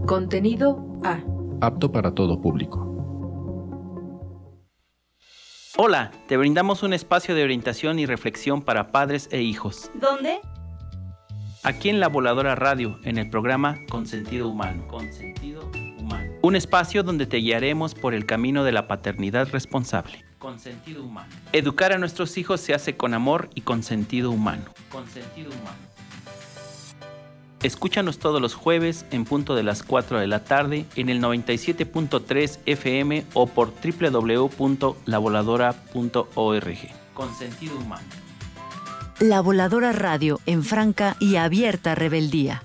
Contenido A. Apto para todo público. Hola, te brindamos un espacio de orientación y reflexión para padres e hijos. ¿Dónde? Aquí en La Voladora Radio, en el programa Consentido Humano. Un espacio donde te guiaremos por el camino de la paternidad responsable. Consentido Humano. Educar a nuestros hijos se hace con amor y con sentido humano. Escúchanos todos los jueves en punto de las 4 de la tarde en el 97.3 FM o por www.lavoladora.org. Con sentido humano. La Voladora Radio, en franca y abierta rebeldía.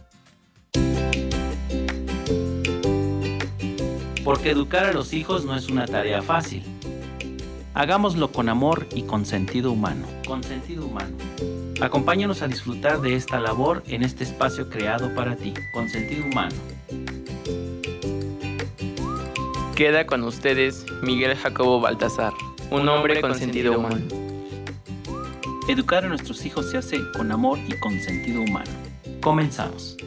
Porque educar a los hijos no es una tarea fácil. Hagámoslo con amor y con sentido humano. Acompáñanos a disfrutar de esta labor en este espacio creado para ti, con sentido humano. Queda con ustedes Miguel Jacobo Baltasar, un hombre con sentido humano. Educar a nuestros hijos se hace con amor y con sentido humano. Comenzamos.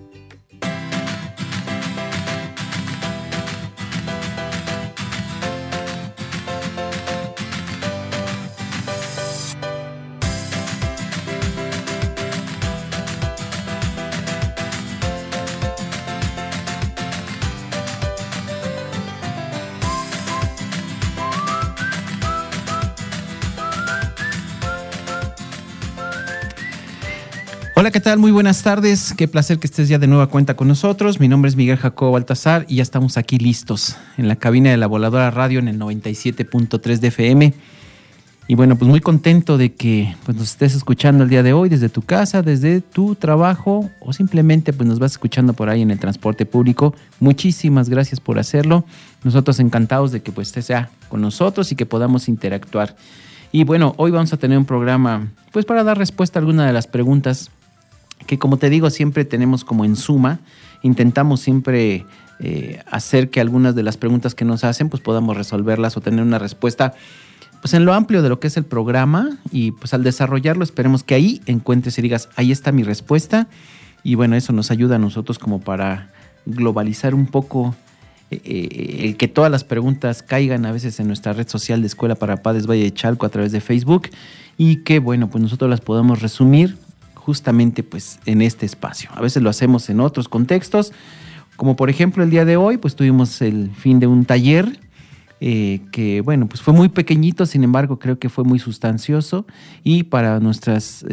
Hola, ¿qué tal? Muy buenas tardes. Qué placer que estés ya de nueva cuenta con nosotros. Mi nombre es Miguel Jacobo Baltasar y ya estamos aquí listos en la cabina de La Voladora Radio en el 97.3 de FM. Y bueno, pues muy contento de que pues, nos estés escuchando el día de hoy desde tu casa, desde tu trabajo o simplemente pues nos vas escuchando por ahí en el transporte público. Muchísimas gracias por hacerlo. Nosotros encantados de que pues estés ya con nosotros y que podamos interactuar. Y bueno, hoy vamos a tener un programa pues para dar respuesta a alguna de las preguntas que, como te digo, siempre tenemos como en suma. Intentamos siempre hacer que algunas de las preguntas que nos hacen pues podamos resolverlas o tener una respuesta pues en lo amplio de lo que es el programa, y pues al desarrollarlo esperemos que ahí encuentres y digas, ahí está mi respuesta. Y bueno, eso nos ayuda a nosotros como para globalizar un poco el que todas las preguntas caigan a veces en nuestra red social de Escuela para Padres Valle de Chalco a través de Facebook, y que bueno, pues nosotros las podamos resumir justamente pues en este espacio. A veces lo hacemos en otros contextos, como por ejemplo el día de hoy pues tuvimos el fin de un taller que bueno pues fue muy pequeñito, sin embargo creo que fue muy sustancioso, y para nuestras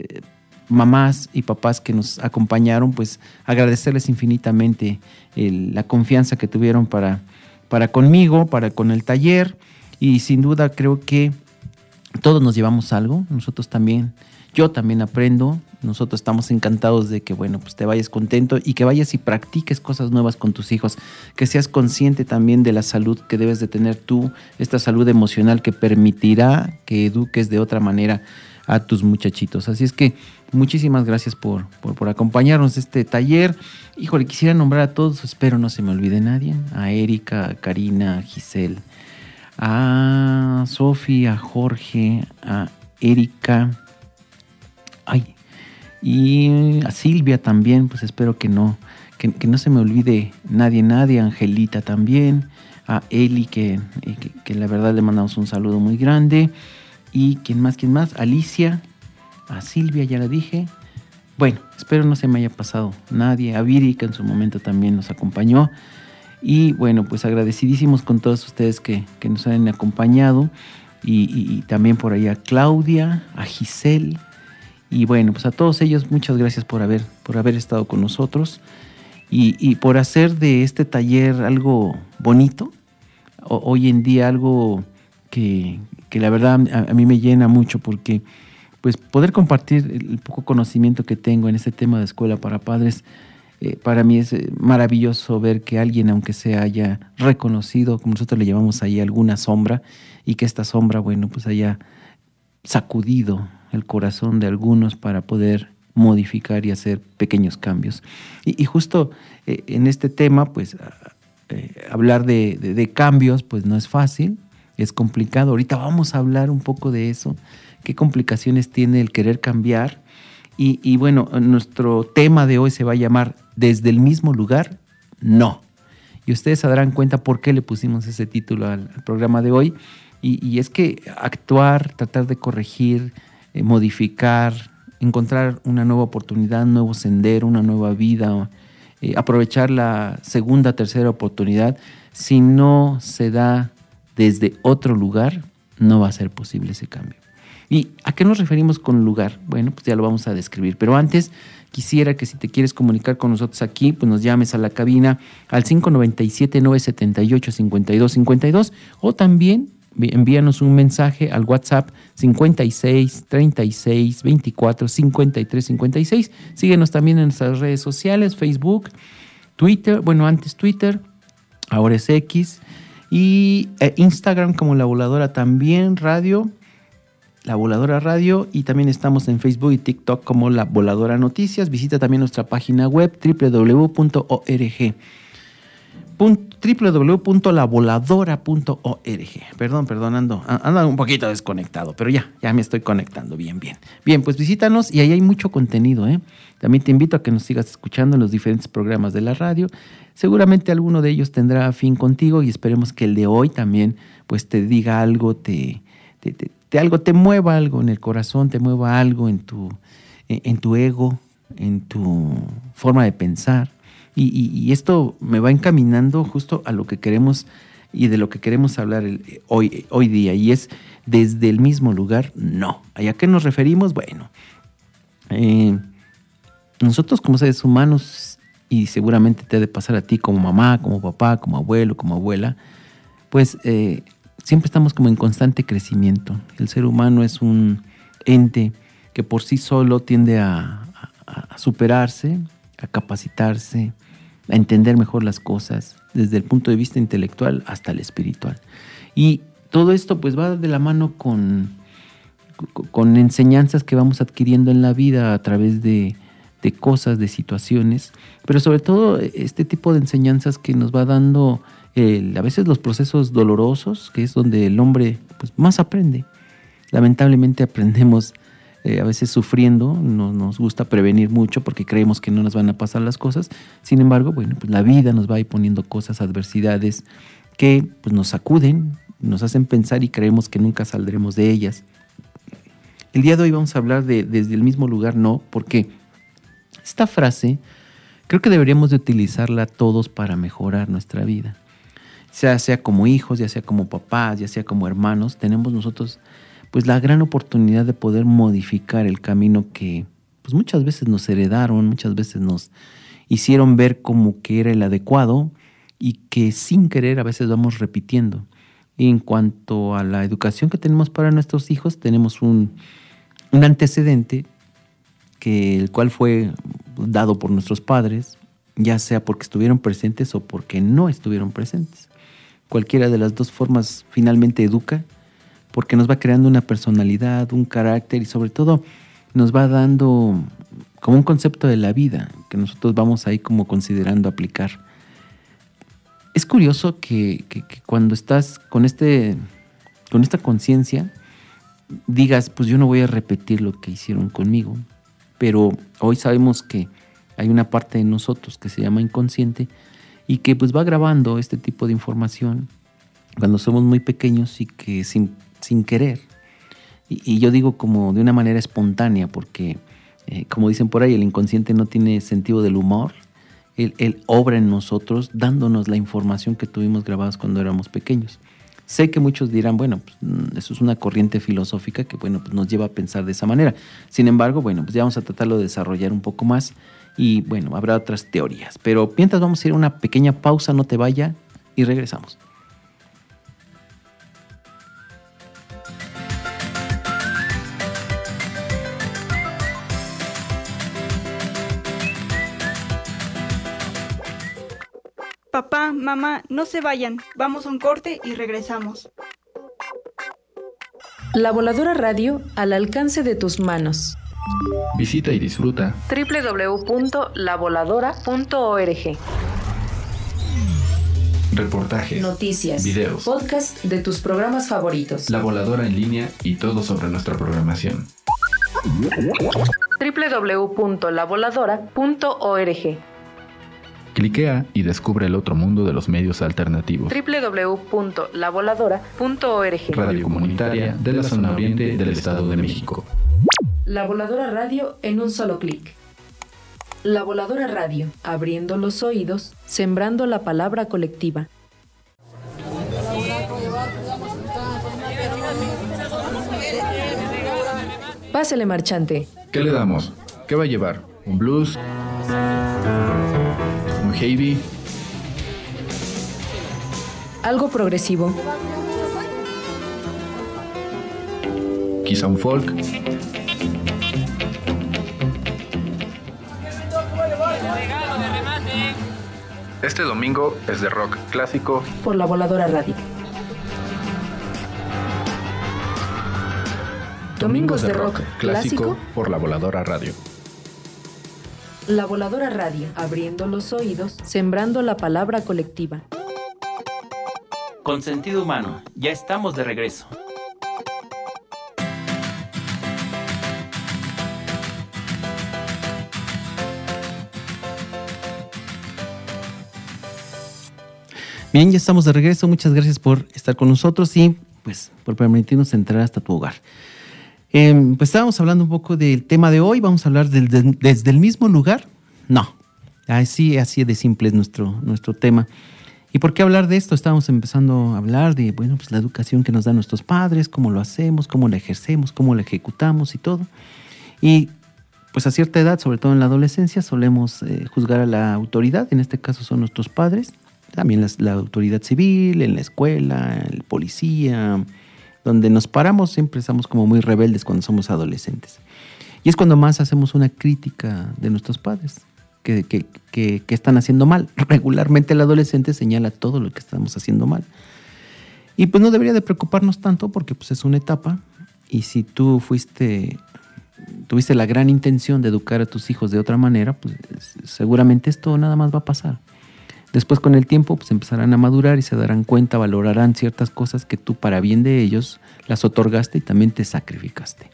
mamás y papás que nos acompañaron pues agradecerles infinitamente la confianza que tuvieron para conmigo, para con el taller, y sin duda creo que todos nos llevamos algo. Nosotros también, yo también aprendo. Nosotros estamos encantados de que, bueno, pues te vayas contento y que vayas y practiques cosas nuevas con tus hijos, que seas consciente también de la salud que debes de tener tú, esta salud emocional que permitirá que eduques de otra manera a tus muchachitos. Así es que muchísimas gracias por acompañarnos este taller. Híjole, quisiera nombrar a todos, espero no se me olvide nadie, a Erika, a Karina, a Giselle, a Sofía, a Jorge, a Erika, y a Silvia también, pues espero que no se me olvide nadie, Angelita también, a Eli, que la verdad le mandamos un saludo muy grande, y ¿quién más? Alicia, a Silvia, ya la dije. Bueno, espero no se me haya pasado nadie, a Viri, que en su momento también nos acompañó, y bueno, pues agradecidísimos con todos ustedes que nos han acompañado, y también por ahí a Claudia, a Giselle. Y bueno, pues a todos ellos muchas gracias por haber estado con nosotros y por hacer de este taller algo bonito. Hoy en día algo que la verdad a mí me llena mucho, porque pues poder compartir el poco conocimiento que tengo en este tema de Escuela para Padres, para mí es maravilloso ver que alguien, aunque se haya reconocido, como nosotros le llamamos ahí, alguna sombra, y que esta sombra, bueno, pues haya sacudido el corazón de algunos para poder modificar y hacer pequeños cambios. Y justo en este tema, pues hablar de cambios, pues no es fácil, es complicado. Ahorita vamos a hablar un poco de eso, qué complicaciones tiene el querer cambiar. Y bueno, nuestro tema de hoy se va a llamar Desde el mismo lugar, no. Y ustedes se darán cuenta por qué le pusimos ese título al programa de hoy. Y es que actuar, tratar de corregir, modificar, encontrar una nueva oportunidad, un nuevo sendero, una nueva vida, aprovechar la segunda, tercera oportunidad, si no se da desde otro lugar, no va a ser posible ese cambio. ¿Y a qué nos referimos con lugar? Bueno, pues ya lo vamos a describir, pero antes quisiera que si te quieres comunicar con nosotros aquí, pues nos llames a la cabina al 597-978-5252 o también envíanos un mensaje al WhatsApp 56 36 24 53 56. Síguenos también en nuestras redes sociales, Facebook, Twitter, bueno, antes Twitter, ahora es X, y Instagram como La Voladora también, Radio, La Voladora Radio, y también estamos en Facebook y TikTok como La Voladora Noticias. Visita también nuestra página web www.lavoladora.org. Perdón, ando un poquito desconectado, pero ya me estoy conectando bien. Bien, pues visítanos y ahí hay mucho contenido, ¿eh? También te invito a que nos sigas escuchando en los diferentes programas de la radio. Seguramente alguno de ellos tendrá fin contigo y esperemos que el de hoy también pues te diga algo, te mueva algo en el corazón, te mueva algo en tu ego, en tu forma de pensar. Y esto me va encaminando justo a lo que queremos y de lo que queremos hablar hoy día, y es desde el mismo lugar, no. ¿A qué nos referimos? Bueno, nosotros como seres humanos, y seguramente te ha de pasar a ti como mamá, como papá, como abuelo, como abuela, pues siempre estamos como en constante crecimiento. El ser humano es un ente que por sí solo tiende a superarse, a capacitarse, a entender mejor las cosas desde el punto de vista intelectual hasta el espiritual. Y todo esto pues va de la mano con enseñanzas que vamos adquiriendo en la vida a través de cosas, de situaciones, pero sobre todo este tipo de enseñanzas que nos va dando a veces los procesos dolorosos, que es donde el hombre pues más aprende. Lamentablemente aprendemos a veces sufriendo, no nos gusta prevenir mucho porque creemos que no nos van a pasar las cosas. Sin embargo, bueno, pues la vida nos va a ir poniendo cosas, adversidades que pues nos sacuden, nos hacen pensar y creemos que nunca saldremos de ellas. El día de hoy vamos a hablar de desde el mismo lugar, no, porque esta frase creo que deberíamos de utilizarla todos para mejorar nuestra vida. Sea como hijos, ya sea como papás, ya sea como hermanos, tenemos nosotros pues la gran oportunidad de poder modificar el camino que pues muchas veces nos heredaron, muchas veces nos hicieron ver como que era el adecuado y que sin querer a veces vamos repitiendo. Y en cuanto a la educación que tenemos para nuestros hijos, tenemos un antecedente el cual fue dado por nuestros padres, ya sea porque estuvieron presentes o porque no estuvieron presentes. Cualquiera de las dos formas finalmente educa, porque nos va creando una personalidad, un carácter y sobre todo nos va dando como un concepto de la vida que nosotros vamos ahí como considerando aplicar. Es curioso que cuando estás con esta conciencia digas, pues yo no voy a repetir lo que hicieron conmigo, pero hoy sabemos que hay una parte de nosotros que se llama inconsciente y que pues va grabando este tipo de información cuando somos muy pequeños y que sin querer, y yo digo como de una manera espontánea porque como dicen por ahí, el inconsciente no tiene sentido del humor. Él obra en nosotros dándonos la información que tuvimos grabadas cuando éramos pequeños. Sé que muchos dirán, bueno, pues eso es una corriente filosófica que bueno, pues nos lleva a pensar de esa manera. Sin embargo, bueno, pues ya vamos a tratarlo de desarrollar un poco más y bueno, habrá otras teorías. Pero mientras vamos a ir a una pequeña pausa, no te vaya y regresamos. Papá, mamá, no se vayan. Vamos a un corte y regresamos. La Voladora Radio al alcance de tus manos. Visita y disfruta www.lavoladora.org. Reportajes, noticias, videos, podcast de tus programas favoritos. La Voladora en línea y todo sobre nuestra programación. www.lavoladora.org. Cliquea y descubre el otro mundo de los medios alternativos. www.lavoladora.org. Radio comunitaria de la zona oriente del Estado de México. La Voladora Radio en un solo clic. La Voladora Radio, abriendo los oídos, sembrando la palabra colectiva. Pásele, marchante. ¿Qué le damos? ¿Qué va a llevar? ¿Un blues? ¿Un heavy? Algo progresivo. ¿Quizá un folk? Este domingo es de rock clásico Por la Voladora Radio. Domingos de rock clásico por la Voladora Radio. La Voladora Radio, abriendo los oídos, sembrando la palabra colectiva. Con sentido humano, ya estamos de regreso. Bien, ya estamos de regreso. Muchas gracias por estar con nosotros y pues por permitirnos entrar hasta tu hogar. Pues estábamos hablando un poco del tema de hoy. Vamos a hablar desde el mismo lugar. No, así de simple es nuestro tema. ¿Y por qué hablar de esto? Estábamos empezando a hablar de, bueno, pues la educación que nos dan nuestros padres, cómo lo hacemos, cómo la ejercemos, cómo la ejecutamos y todo. Y pues a cierta edad, sobre todo en la adolescencia, solemos juzgar a la autoridad. En este caso son nuestros padres. También la autoridad civil, en la escuela, el policía. Donde nos paramos siempre estamos como muy rebeldes cuando somos adolescentes. Y es cuando más hacemos una crítica de nuestros padres, que están haciendo mal. Regularmente el adolescente señala todo lo que estamos haciendo mal. Y pues no debería de preocuparnos tanto porque pues es una etapa. Y si tú tuviste la gran intención de educar a tus hijos de otra manera, pues seguramente esto nada más va a pasar. Después con el tiempo pues empezarán a madurar y se darán cuenta, valorarán ciertas cosas que tú para bien de ellos las otorgaste y también te sacrificaste.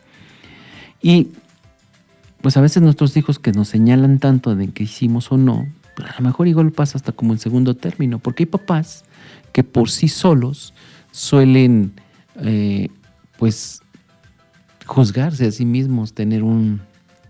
Y pues a veces nuestros hijos que nos señalan tanto de que hicimos o no, pues a lo mejor igual pasa hasta como en segundo término, porque hay papás que por sí solos suelen pues juzgarse a sí mismos, tener una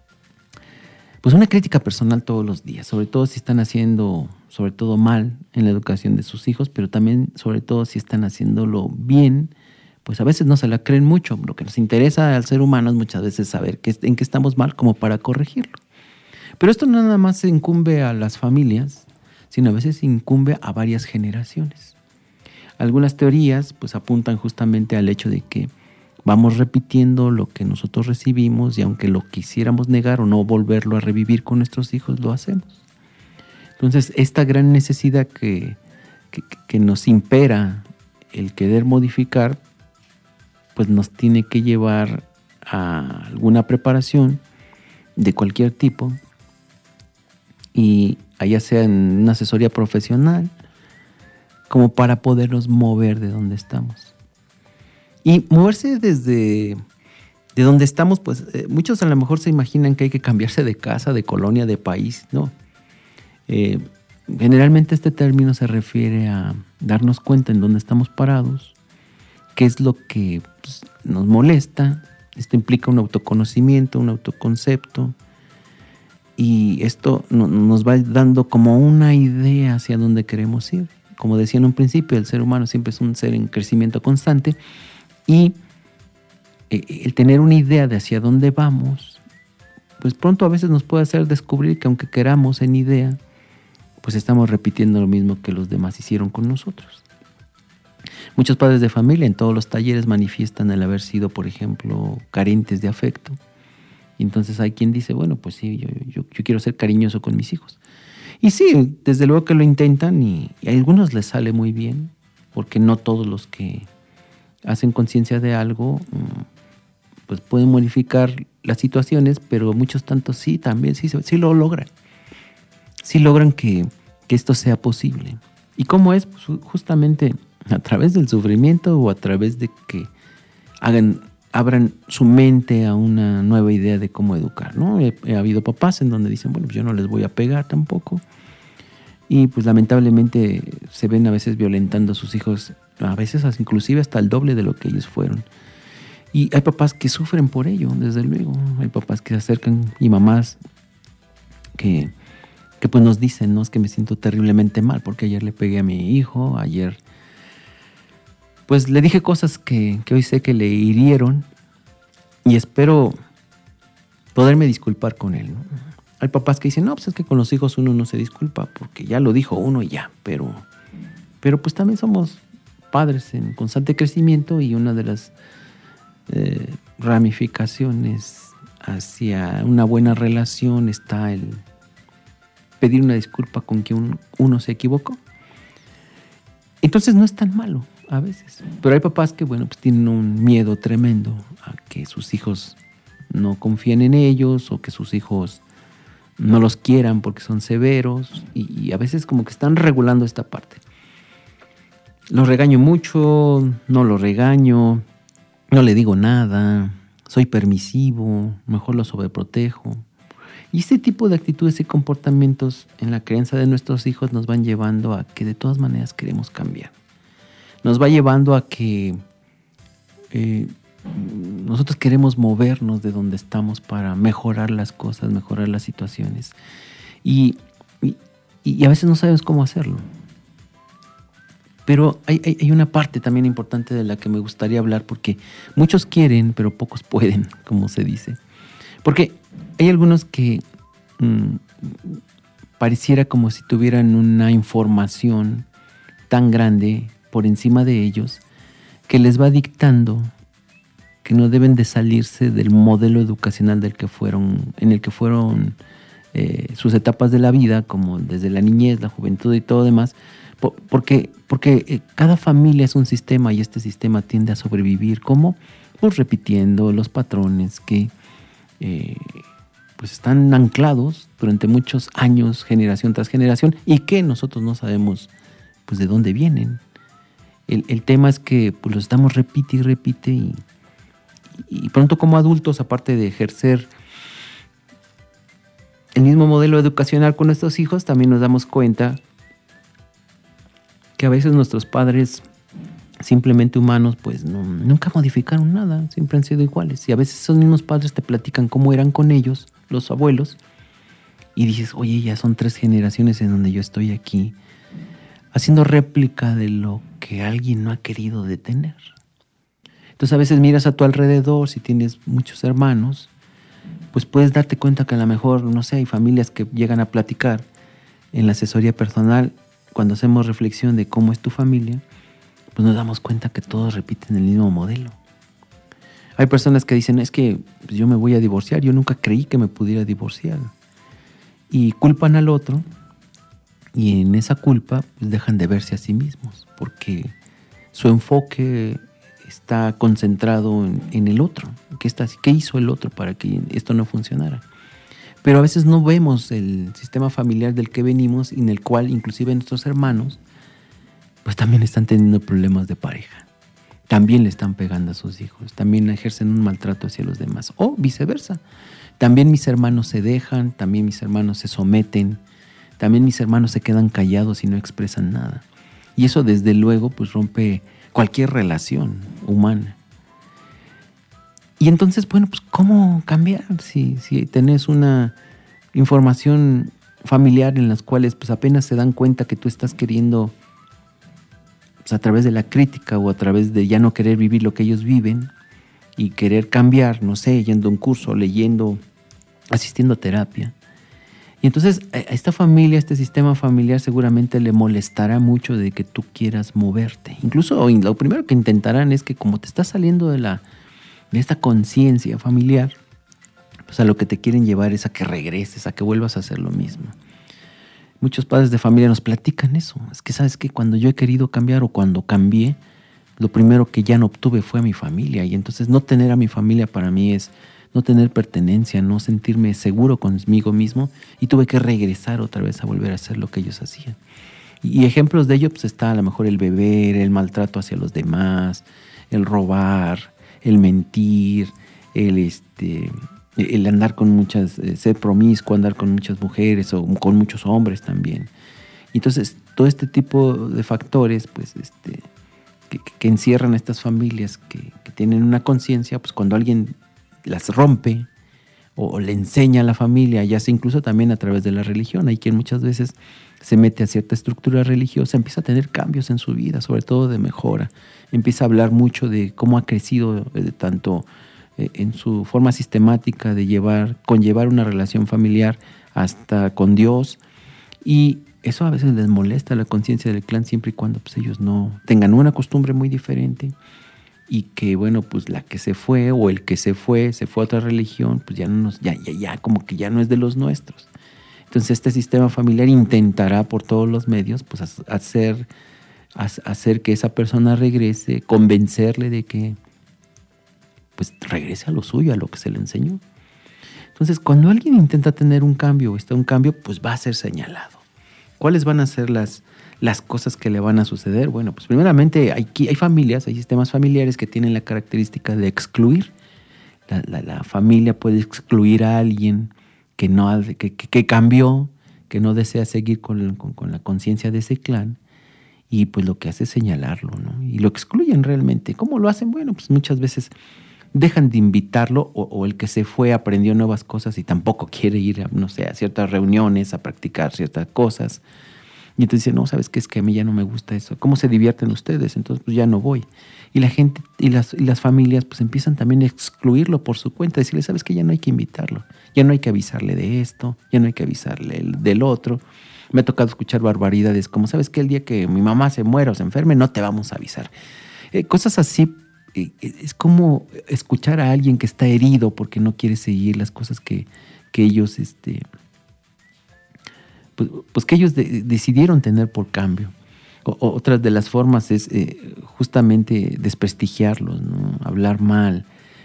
crítica personal todos los días, sobre todo si están haciendo mal en la educación de sus hijos, pero también sobre todo si están haciéndolo bien, pues a veces no se la creen mucho. Lo que nos interesa al ser humano es muchas veces saber en qué estamos mal como para corregirlo. Pero esto no nada más incumbe a las familias, sino a veces incumbe a varias generaciones. Algunas teorías pues apuntan justamente al hecho de que vamos repitiendo lo que nosotros recibimos y aunque lo quisiéramos negar o no volverlo a revivir con nuestros hijos, lo hacemos. Entonces, esta gran necesidad que nos impera el querer modificar, pues nos tiene que llevar a alguna preparación de cualquier tipo, y ya sea en una asesoría profesional, como para podernos mover de donde estamos. Y moverse de donde estamos, pues muchos a lo mejor se imaginan que hay que cambiarse de casa, de colonia, de país, ¿no? Generalmente este término se refiere a darnos cuenta en dónde estamos parados, qué es lo que pues, nos molesta. Esto implica un autoconocimiento, un autoconcepto, y esto nos va dando como una idea hacia dónde queremos ir. Como decía en un principio, el ser humano siempre es un ser en crecimiento constante, y el tener una idea de hacia dónde vamos, pues pronto a veces nos puede hacer descubrir que aunque queramos en idea, pues estamos repitiendo lo mismo que los demás hicieron con nosotros. Muchos padres de familia en todos los talleres manifiestan el haber sido, por ejemplo, carentes de afecto. Y entonces hay quien dice, bueno, pues sí, yo quiero ser cariñoso con mis hijos. Y sí, desde luego que lo intentan y a algunos les sale muy bien, porque no todos los que hacen conciencia de algo pues pueden modificar las situaciones, pero muchos tantos sí, también sí lo logran. Sí logran que esto sea posible. ¿Y cómo es? Pues justamente a través del sufrimiento o a través de que abran su mente a una nueva idea de cómo educar, ¿no? He habido papás en donde dicen, bueno, pues yo no les voy a pegar tampoco. y pues lamentablemente se ven a veces violentando a sus hijos, a veces inclusive hasta el doble de lo que ellos fueron. Y hay papás que sufren por ello, desde luego. Hay papás que se acercan y mamás que pues nos dicen, ¿no? Es que me siento terriblemente mal porque ayer le pegué a mi hijo, ayer pues le dije cosas que hoy sé que le hirieron y espero poderme disculpar con él, ¿no? Hay papás que dicen, no, pues es que con los hijos uno no se disculpa porque ya lo dijo uno y ya, pero pues también somos padres en constante crecimiento y una de las ramificaciones hacia una buena relación está el pedir una disculpa con quien uno se equivocó. Entonces no es tan malo a veces, pero hay papás que, bueno, pues tienen un miedo tremendo a que sus hijos no confíen en ellos o que sus hijos no los quieran porque son severos y a veces como que están regulando esta parte. Los regaño mucho, no los regaño, no le digo nada, soy permisivo, mejor lo sobreprotejo. Y este tipo de actitudes y comportamientos en la crianza de nuestros hijos nos van llevando a que de todas maneras queremos cambiar. Nos va llevando a que nosotros queremos movernos de donde estamos para mejorar las cosas, mejorar las situaciones. Y a veces no sabemos cómo hacerlo. Pero hay una parte también importante de la que me gustaría hablar porque muchos quieren, pero pocos pueden, como se dice. Porque hay algunos que pareciera como si tuvieran una información tan grande por encima de ellos que les va dictando que no deben de salirse del modelo educacional en el que fueron sus etapas de la vida, como desde la niñez, la juventud y todo demás, porque cada familia es un sistema y este sistema tiende a sobrevivir. ¿Cómo? Pues repitiendo los patrones que pues están anclados durante muchos años, generación tras generación, y que nosotros no sabemos pues de dónde vienen. El tema es que pues los estamos repite y repite y pronto como adultos, aparte de ejercer el mismo modelo educacional con nuestros hijos, también nos damos cuenta que a veces nuestros padres simplemente humanos pues nunca modificaron nada, siempre han sido iguales. Y a veces esos mismos padres te platican cómo eran con ellos, los abuelos, y dices, oye, ya son 3 generaciones en donde yo estoy aquí haciendo réplica de lo que alguien no ha querido detener. Entonces a veces miras a tu alrededor, si tienes muchos hermanos, pues puedes darte cuenta que a lo mejor, no sé, hay familias que llegan a platicar en la asesoría personal, cuando hacemos reflexión de cómo es tu familia, pues nos damos cuenta que todos repiten el mismo modelo. Hay personas que dicen, es que pues yo me voy a divorciar, yo nunca creí que me pudiera divorciar. Y culpan al otro, y en esa culpa pues dejan de verse a sí mismos, porque su enfoque está concentrado en el otro. ¿Qué hizo el otro para que esto no funcionara? Pero a veces no vemos el sistema familiar del que venimos, y en el cual inclusive nuestros hermanos pues también están teniendo problemas de pareja. También le están pegando a sus hijos, también ejercen un maltrato hacia los demás, o viceversa. También mis hermanos se dejan, también mis hermanos se someten, también mis hermanos se quedan callados y no expresan nada. Y eso desde luego pues rompe cualquier relación humana. Y entonces, bueno, pues ¿cómo cambiar? Si tenés una información familiar en las cuales pues apenas se dan cuenta que tú estás queriendo, pues, a través de la crítica o a través de ya no querer vivir lo que ellos viven y querer cambiar, no sé, yendo a un curso, leyendo, asistiendo a terapia. Y entonces a esta familia, este sistema familiar seguramente le molestará mucho de que tú quieras moverte. Incluso lo primero que intentarán es que como te estás saliendo de esta conciencia familiar, pues a lo que te quieren llevar es a que regreses, a que vuelvas a hacer lo mismo. Muchos padres de familia nos platican eso. Es que sabes que cuando yo he querido cambiar o cuando cambié, lo primero que ya no obtuve fue a mi familia. Y entonces no tener a mi familia para mí es no tener pertenencia, no sentirme seguro conmigo mismo, y tuve que regresar otra vez a volver a hacer lo que ellos hacían. Y ejemplos de ello pues está a lo mejor el beber, el maltrato hacia los demás, el robar, el mentir, el andar con muchas, ser promiscuo, andar con muchas mujeres o con muchos hombres también. Entonces, todo este tipo de factores, pues, que encierran a estas familias que tienen una conciencia, pues cuando alguien las rompe o le enseña a la familia, ya sea incluso también a través de la religión, hay quien muchas veces se mete a cierta estructura religiosa, empieza a tener cambios en su vida, sobre todo de mejora, empieza a hablar mucho de cómo ha crecido tanto en su forma sistemática de conllevar una relación familiar hasta con Dios, y eso a veces les molesta la conciencia del clan siempre y cuando pues, ellos no tengan una costumbre muy diferente y que bueno, pues la que se fue o el que se fue a otra religión, pues ya como que ya no es de los nuestros. Entonces este sistema familiar intentará por todos los medios pues hacer que esa persona regrese, convencerle de que pues regrese a lo suyo, a lo que se le enseñó. Entonces cuando alguien intenta tener un cambio pues va a ser señalado. ¿Cuáles van a ser las cosas que le van a suceder? Bueno, pues primeramente hay familias, hay sistemas familiares que tienen la característica de excluir. La familia puede excluir a alguien que cambió, que no desea seguir con la conciencia de ese clan, y pues lo que hace es señalarlo, ¿no? Y lo excluyen realmente. ¿Cómo lo hacen? Bueno, pues muchas veces dejan de invitarlo o el que se fue aprendió nuevas cosas y tampoco quiere ir a ciertas reuniones, a practicar ciertas cosas. Y entonces dice, no, ¿sabes qué? Es que a mí ya no me gusta eso. ¿Cómo se divierten ustedes? Entonces pues ya no voy. Y la gente y las familias pues empiezan también a excluirlo por su cuenta, decirle, ¿sabes qué? Ya no hay que invitarlo, ya no hay que avisarle de esto, ya no hay que avisarle del otro. Me ha tocado escuchar barbaridades como, ¿sabes qué? El día que mi mamá se muera o se enferme, no te vamos a avisar. Cosas así. Es como escuchar a alguien que está herido porque no quiere seguir las cosas que ellos pues que ellos decidieron tener por cambio. Otra de las formas es justamente desprestigiarlos, ¿no? Hablar mal,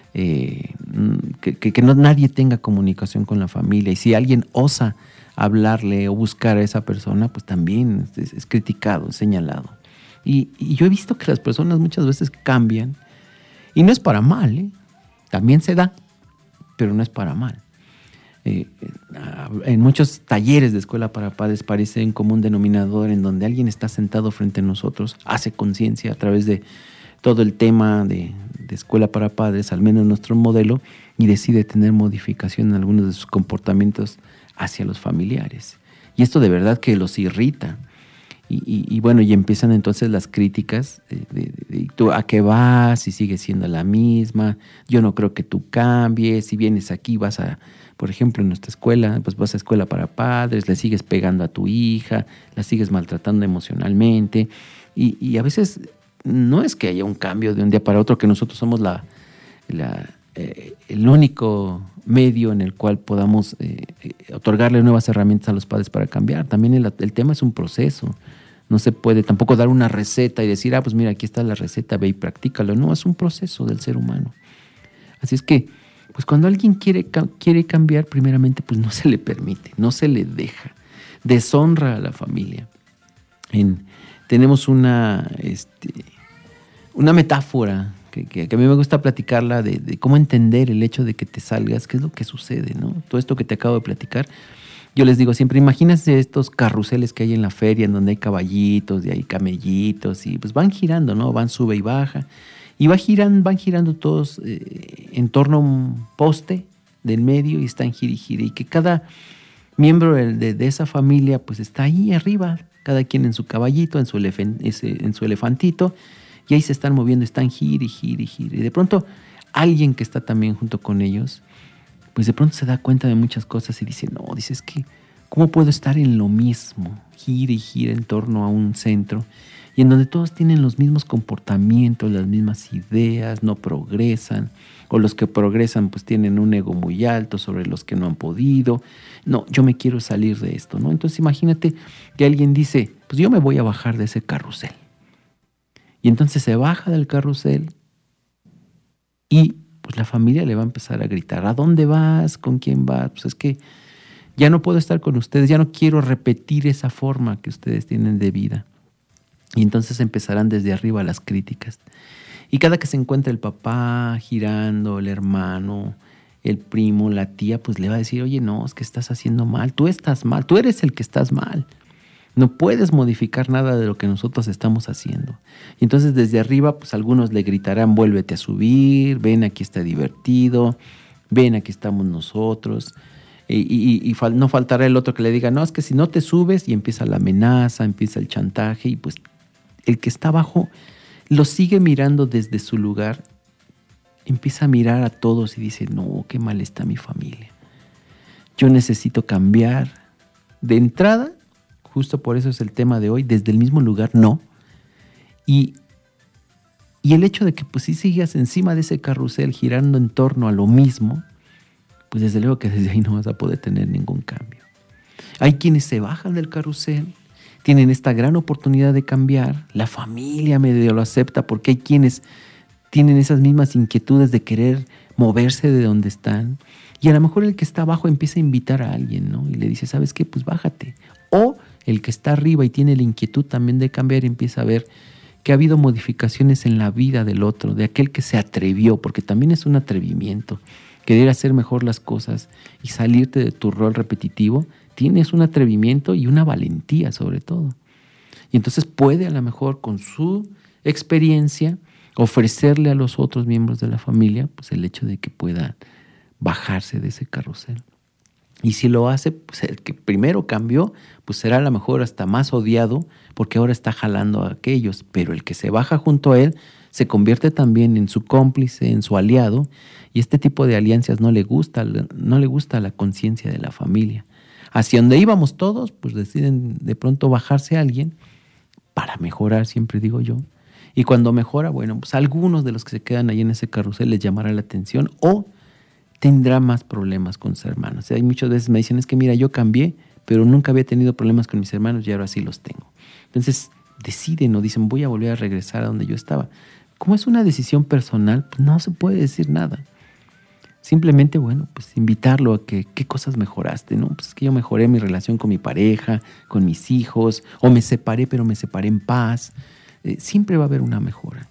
que nadie tenga comunicación con la familia, y si alguien osa hablarle o buscar a esa persona, pues también es criticado, es señalado. Y yo he visto que las personas muchas veces cambian. Y no es para mal, también se da, pero no es para mal. En muchos talleres de escuela para padres parece un común denominador en donde alguien está sentado frente a nosotros, hace conciencia a través de todo el tema de escuela para padres, al menos nuestro modelo, y decide tener modificación en algunos de sus comportamientos hacia los familiares. Y esto de verdad que los irrita. Y bueno, y empiezan entonces las críticas de tú a qué vas, si sigues siendo la misma, yo no creo que tú cambies, si vienes aquí vas a, por ejemplo, en nuestra escuela, pues vas a escuela para padres, le sigues pegando a tu hija, la sigues maltratando emocionalmente, y a veces no es que haya un cambio de un día para otro, que nosotros somos el único medio en el cual podamos otorgarle nuevas herramientas a los padres para cambiar. También el tema es un proceso. No se puede tampoco dar una receta y decir, pues mira, aquí está la receta, ve y practícalo. No, es un proceso del ser humano. Así es que, pues cuando alguien quiere cambiar, primeramente, pues no se le permite, no se le deja. Deshonra a la familia. Tenemos una metáfora que a mí me gusta platicarla de cómo entender el hecho de que te salgas, qué es lo que sucede, ¿no? Todo esto que te acabo de platicar. Yo les digo siempre, imagínense estos carruseles que hay en la feria, en donde hay caballitos y hay camellitos, y pues van girando, ¿no? Van sube y baja, y van girando todos en torno a un poste del medio, y están gire y gire, y que cada miembro de esa familia pues está ahí arriba, cada quien en su caballito, en su elefantito, y ahí se están moviendo, están gire y gire y gire. Y de pronto alguien que está también junto con ellos, pues de pronto se da cuenta de muchas cosas y dice, es que ¿cómo puedo estar en lo mismo? Gira y gira en torno a un centro, y en donde todos tienen los mismos comportamientos, las mismas ideas, no progresan, o los que progresan pues tienen un ego muy alto sobre los que no han podido. No, yo me quiero salir de esto, ¿no? Entonces imagínate que alguien dice, pues yo me voy a bajar de ese carrusel. Y entonces se baja del carrusel y pues la familia le va a empezar a gritar, ¿a dónde vas? ¿Con quién vas? Pues es que ya no puedo estar con ustedes, ya no quiero repetir esa forma que ustedes tienen de vida. Y entonces empezarán desde arriba las críticas. Y cada que se encuentra el papá girando, el hermano, el primo, la tía, pues le va a decir, oye, no, es que estás haciendo mal, tú estás mal, tú eres el que estás mal. No puedes modificar nada de lo que nosotros estamos haciendo. Y entonces desde arriba, pues algunos le gritarán, vuélvete a subir, ven, aquí está divertido, ven, aquí estamos nosotros. Y no faltará el otro que le diga, no, es que si no te subes, y empieza la amenaza, empieza el chantaje, y pues el que está abajo lo sigue mirando desde su lugar, empieza a mirar a todos y dice, no, qué mal está mi familia. Yo necesito cambiar. De entrada, justo por eso es el tema de hoy, desde el mismo lugar, no. Y el hecho de que pues si sigas encima de ese carrusel girando en torno a lo mismo, pues desde luego que desde ahí no vas a poder tener ningún cambio. Hay quienes se bajan del carrusel, tienen esta gran oportunidad de cambiar, la familia medio lo acepta porque hay quienes tienen esas mismas inquietudes de querer moverse de donde están, y a lo mejor el que está abajo empieza a invitar a alguien, ¿no? Y le dice, ¿sabes qué? Pues bájate. O el que está arriba y tiene la inquietud también de cambiar y empieza a ver que ha habido modificaciones en la vida del otro, de aquel que se atrevió, porque también es un atrevimiento, querer hacer mejor las cosas y salirte de tu rol repetitivo. Tienes un atrevimiento y una valentía sobre todo. Y entonces puede a lo mejor con su experiencia ofrecerle a los otros miembros de la familia pues el hecho de que pueda bajarse de ese carrusel. Y si lo hace, pues el que primero cambió, pues será a lo mejor hasta más odiado porque ahora está jalando a aquellos, pero el que se baja junto a él se convierte también en su cómplice, en su aliado, y este tipo de alianzas no le gusta a la conciencia de la familia. Hacia donde íbamos todos, pues deciden de pronto bajarse a alguien para mejorar, siempre digo yo. Y cuando mejora, bueno, pues algunos de los que se quedan ahí en ese carrusel les llamará la atención o tendrá más problemas con sus hermanos. Hay muchas veces me dicen, es que mira, yo cambié, pero nunca había tenido problemas con mis hermanos y ahora sí los tengo. Entonces deciden o dicen, voy a volver a regresar a donde yo estaba. Como es una decisión personal, pues no se puede decir nada. Simplemente, bueno, pues invitarlo a que, ¿qué cosas mejoraste? ¿No? Pues es que yo mejoré mi relación con mi pareja, con mis hijos, o me separé, pero me separé en paz. Siempre va a haber una mejora.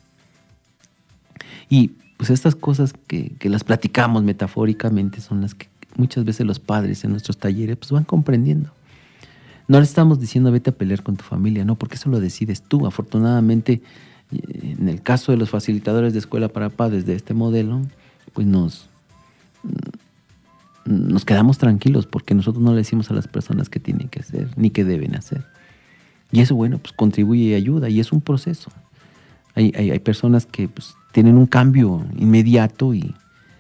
Y pues estas cosas que las platicamos metafóricamente son las que muchas veces los padres en nuestros talleres pues van comprendiendo. No le estamos diciendo vete a pelear con tu familia, no, porque eso lo decides tú. Afortunadamente, en el caso de los facilitadores de escuela para padres de este modelo, pues nos quedamos tranquilos porque nosotros no le decimos a las personas qué tienen que hacer ni qué deben hacer. Y eso, bueno, pues contribuye y ayuda, y es un proceso. Hay personas que pues tienen un cambio inmediato y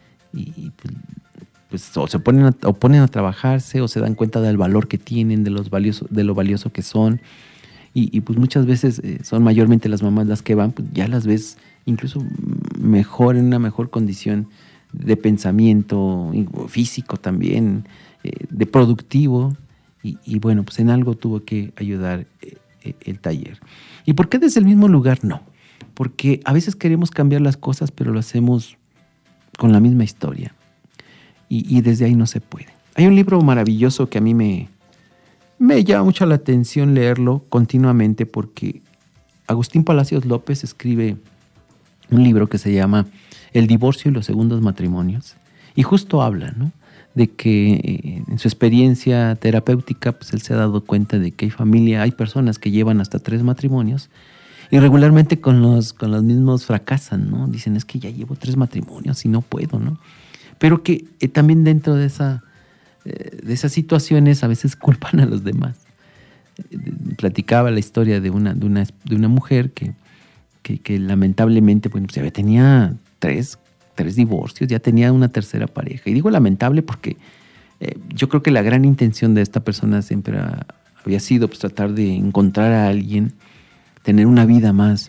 pues o se ponen a trabajarse o se dan cuenta del valor que tienen, de lo valioso que son. Y pues muchas veces son mayormente las mamás las que van, pues ya las ves incluso mejor, en una mejor condición de pensamiento, físico también, de productivo. Y bueno, pues en algo tuvo que ayudar el taller. ¿Y por qué desde el mismo lugar? No. Porque a veces queremos cambiar las cosas, pero lo hacemos con la misma historia. Y desde ahí no se puede. Hay un libro maravilloso que a mí me llama mucho la atención leerlo continuamente porque Agustín Palacios López escribe un libro que se llama El divorcio y los segundos matrimonios. Y justo habla, ¿no?, de que en su experiencia terapéutica pues él se ha dado cuenta de que hay personas que llevan hasta 3 matrimonios y regularmente con los mismos fracasan, ¿no? Dicen, es que ya llevo 3 matrimonios y no puedo, ¿no? Pero que también dentro de esas situaciones a veces culpan a los demás. Platicaba la historia de una mujer que lamentablemente, bueno, pues ya tenía 3 divorcios, ya tenía una tercera pareja. Y digo lamentable porque yo creo que la gran intención de esta persona siempre había sido pues, tratar de encontrar a alguien, tener una vida más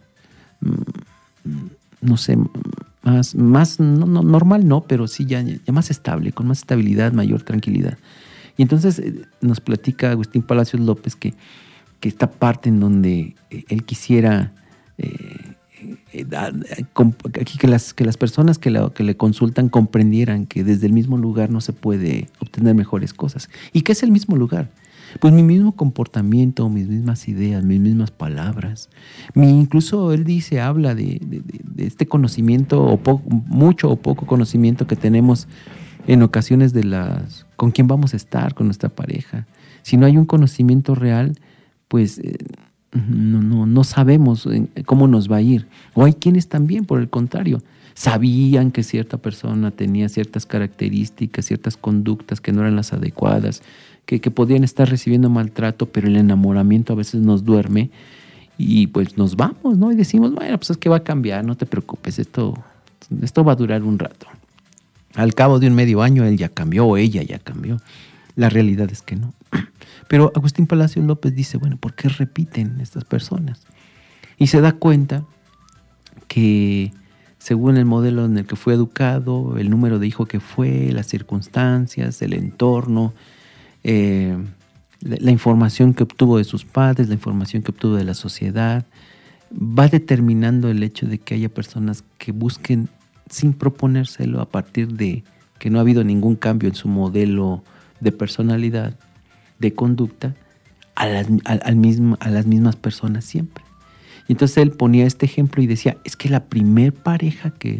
no sé, más no, normal no, pero sí ya más estable, con más estabilidad, mayor tranquilidad. Y entonces nos platica Agustín Palacios López que esta parte en donde él quisiera aquí que las personas que le consultan comprendieran que desde el mismo lugar no se puede obtener mejores cosas. ¿Y qué es el mismo lugar? Pues mi mismo comportamiento, mis mismas ideas, mis mismas palabras. Incluso él habla de este conocimiento, mucho o poco conocimiento que tenemos en ocasiones con quién vamos a estar, con nuestra pareja. Si no hay un conocimiento real, pues no sabemos cómo nos va a ir. O hay quienes también, por el contrario, sabían que cierta persona tenía ciertas características, ciertas conductas que no eran las adecuadas, que podían estar recibiendo maltrato, pero el enamoramiento a veces nos duerme y pues nos vamos, ¿no? Y decimos, bueno, pues es que va a cambiar, no te preocupes, esto va a durar un rato. Al cabo de un medio año él ya cambió o ella ya cambió. La realidad es que no. Pero Agustín Palacios López dice, bueno, ¿por qué repiten estas personas? Y se da cuenta que según el modelo en el que fue educado, el número de hijo que fue, las circunstancias, el entorno, la información que obtuvo de sus padres, la información que obtuvo de la sociedad, va determinando el hecho de que haya personas que busquen sin proponérselo a partir de que no ha habido ningún cambio en su modelo de personalidad, de conducta, a las mismas personas siempre. Y entonces él ponía este ejemplo y decía, es que la primer pareja que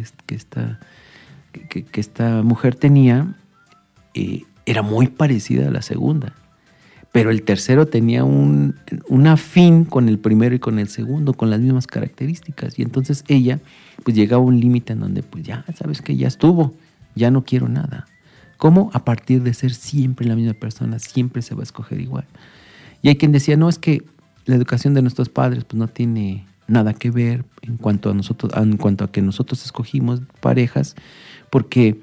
esta mujer tenía era muy parecida a la segunda. Pero el tercero tenía un afín con el primero y con el segundo, con las mismas características. Y entonces ella pues llegaba a un límite en donde pues ya, sabes que ya estuvo, ya no quiero nada. ¿Cómo? A partir de ser siempre la misma persona, siempre se va a escoger igual. Y hay quien decía, no, es que la educación de nuestros padres pues no tiene nada que ver en cuanto a que nosotros escogimos parejas, porque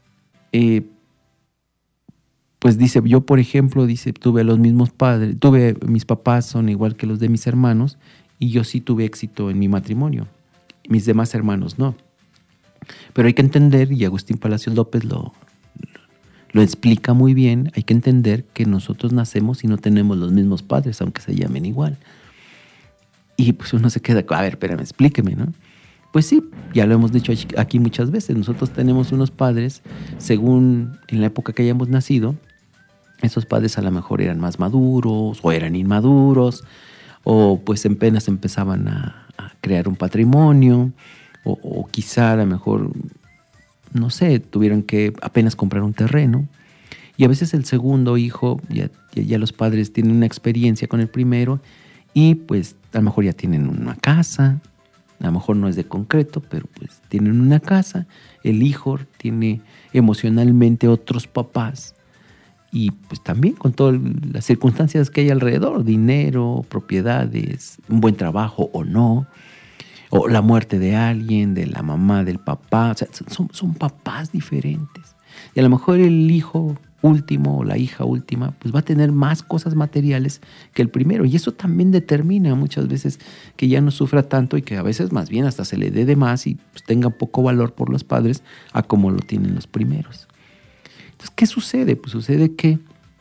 pues dice, yo por ejemplo, tuve los mismos padres, mis papás son igual que los de mis hermanos y yo sí tuve éxito en mi matrimonio, mis demás hermanos no. Pero hay que entender, y Agustín Palacios López lo explica muy bien, hay que entender que nosotros nacemos y no tenemos los mismos padres, aunque se llamen igual. Y pues uno se queda, a ver, espérame, explíqueme, ¿no? Pues sí, ya lo hemos dicho aquí muchas veces, nosotros tenemos unos padres, según en la época que hayamos nacido, esos padres a lo mejor eran más maduros o eran inmaduros, o pues apenas empezaban a crear un patrimonio, o quizá a lo mejor, no sé, tuvieron que apenas comprar un terreno. Y a veces el segundo hijo, ya los padres tienen una experiencia con el primero y pues a lo mejor ya tienen una casa, a lo mejor no es de concreto, pero pues tienen una casa, el hijo tiene emocionalmente otros papás y pues también con todas las circunstancias que hay alrededor, dinero, propiedades, un buen trabajo o no, o la muerte de alguien, de la mamá, del papá, o sea, son papás diferentes. Y a lo mejor el hijo último o la hija última pues va a tener más cosas materiales que el primero, y eso también determina muchas veces que ya no sufra tanto y que a veces más bien hasta se le dé de más y pues tenga poco valor por los padres a como lo tienen los primeros. Entonces, ¿qué sucede? Pues sucede que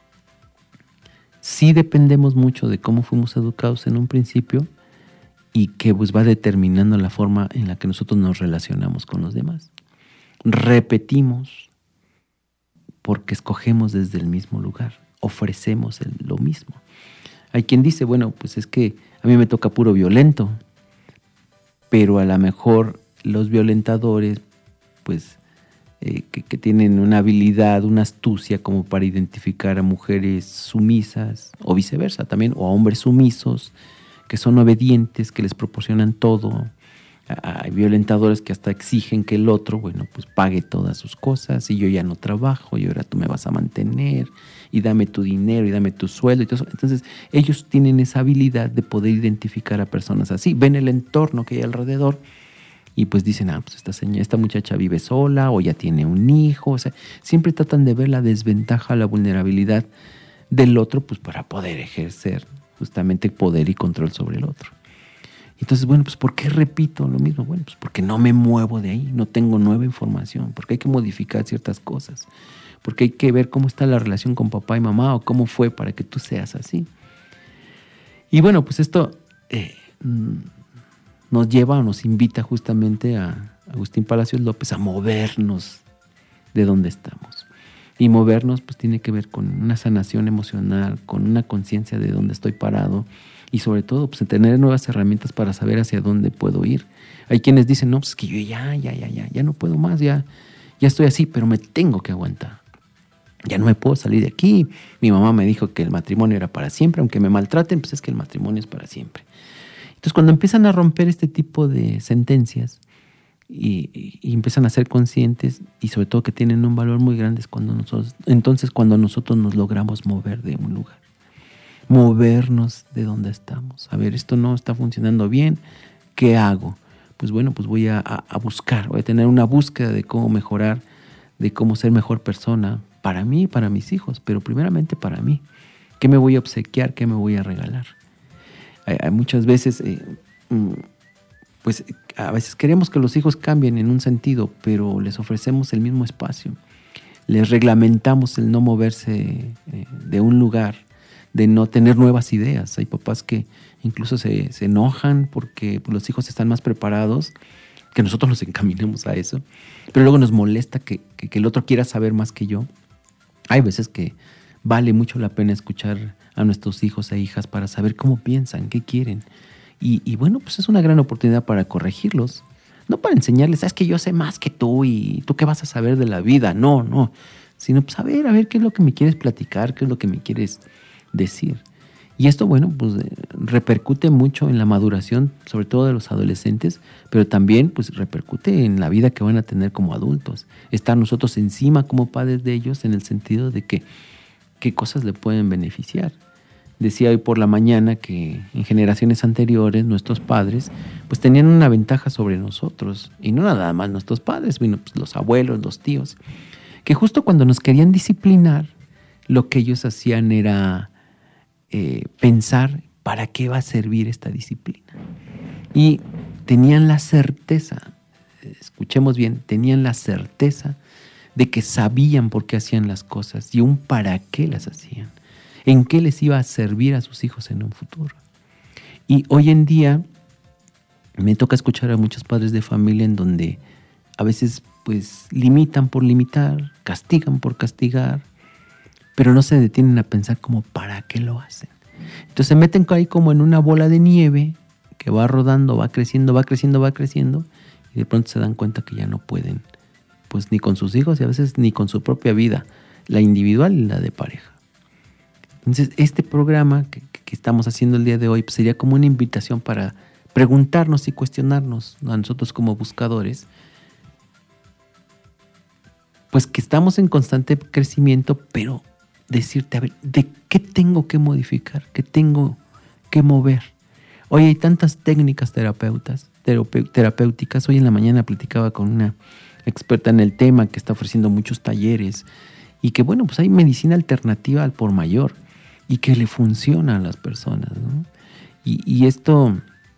sí dependemos mucho de cómo fuimos educados en un principio y que pues va determinando la forma en la que nosotros nos relacionamos con los demás. Repetimos porque escogemos desde el mismo lugar, ofrecemos lo mismo. Hay quien dice, bueno, pues es que a mí me toca puro violento, pero a lo mejor los violentadores, pues que tienen una habilidad, una astucia como para identificar a mujeres sumisas o viceversa también, o a hombres sumisos que son obedientes, que les proporcionan todo. Hay violentadores que hasta exigen que el otro, bueno, pues pague todas sus cosas y yo ya no trabajo y ahora tú me vas a mantener y dame tu dinero y dame tu sueldo y todo eso. Entonces ellos tienen esa habilidad de poder identificar a personas así. Ven el entorno que hay alrededor y pues dicen, pues esta muchacha vive sola o ya tiene un hijo. O sea, siempre tratan de ver la desventaja, la vulnerabilidad del otro, pues para poder ejercer justamente poder y control sobre el otro. Entonces, bueno, pues ¿por qué repito lo mismo? Bueno, pues porque no me muevo de ahí, no tengo nueva información, porque hay que modificar ciertas cosas, porque hay que ver cómo está la relación con papá y mamá o cómo fue para que tú seas así. Y bueno, pues esto nos lleva o nos invita justamente a Agustín Palacios López a movernos de donde estamos. Y movernos pues tiene que ver con una sanación emocional, con una conciencia de dónde estoy parado, y sobre todo, pues tener nuevas herramientas para saber hacia dónde puedo ir. Hay quienes dicen, no, pues es que yo ya no puedo más, ya estoy así, pero me tengo que aguantar. Ya no me puedo salir de aquí. Mi mamá me dijo que el matrimonio era para siempre, aunque me maltraten, pues es que el matrimonio es para siempre. Entonces, cuando empiezan a romper este tipo de sentencias y empiezan a ser conscientes, y sobre todo que tienen un valor muy grande, es cuando nosotros nos logramos mover de un lugar. Movernos de donde estamos. A ver, esto no está funcionando bien. ¿Qué hago? Pues bueno, pues voy a buscar. Voy a tener una búsqueda de cómo mejorar, de cómo ser mejor persona para mí y para mis hijos, pero primeramente para mí. ¿Qué me voy a obsequiar? ¿Qué me voy a regalar? Muchas veces, pues a veces queremos que los hijos cambien en un sentido, pero les ofrecemos el mismo espacio. Les reglamentamos el no moverse de un lugar, de no tener nuevas ideas. Hay papás que incluso se enojan porque pues, los hijos están más preparados, que nosotros los encaminemos a eso, pero luego nos molesta que el otro quiera saber más que yo. Hay veces que vale mucho la pena escuchar a nuestros hijos e hijas para saber cómo piensan, qué quieren. Y bueno, pues es una gran oportunidad para corregirlos. No para enseñarles, es que yo sé más que tú y tú qué vas a saber de la vida. No. Sino pues a ver qué es lo que me quieres platicar, qué es lo que me quieres decir. Y esto, bueno, pues repercute mucho en la maduración, sobre todo de los adolescentes, pero también pues repercute en la vida que van a tener como adultos. Estar nosotros encima como padres de ellos en el sentido de que qué cosas le pueden beneficiar. Decía hoy por la mañana que en generaciones anteriores nuestros padres pues tenían una ventaja sobre nosotros, y no nada más nuestros padres, sino pues los abuelos, los tíos, que justo cuando nos querían disciplinar, lo que ellos hacían era pensar para qué va a servir esta disciplina. Y tenían la certeza, escuchemos bien, tenían la certeza de que sabían por qué hacían las cosas y un para qué las hacían, en qué les iba a servir a sus hijos en un futuro. Y hoy en día me toca escuchar a muchos padres de familia en donde a veces pues limitan por limitar, castigan por castigar, pero no se detienen a pensar como para qué lo hacen. Entonces se meten ahí como en una bola de nieve que va rodando, va creciendo, y de pronto se dan cuenta que ya no pueden, pues ni con sus hijos y a veces ni con su propia vida, la individual y la de pareja. Entonces este programa que estamos haciendo el día de hoy pues sería como una invitación para preguntarnos y cuestionarnos a nosotros como buscadores, pues que estamos en constante crecimiento, pero decirte, a ver, ¿de qué tengo que modificar? ¿Qué tengo que mover? Hoy hay tantas técnicas terapéuticas. Hoy en la mañana platicaba con una experta en el tema que está ofreciendo muchos talleres y que, bueno, pues hay medicina alternativa al por mayor y que le funciona a las personas, ¿no? Y esto,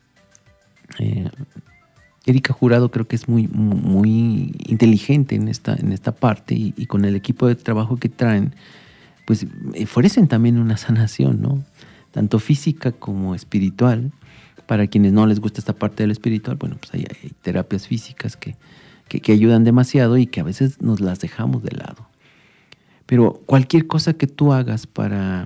Erika Jurado creo que es muy inteligente en esta parte y con el equipo de trabajo que traen, pues ofrecen también una sanación, ¿no? Tanto física como espiritual. Para quienes no les gusta esta parte del espiritual, bueno, pues hay terapias físicas que ayudan demasiado y que a veces nos las dejamos de lado. Pero cualquier cosa que tú hagas para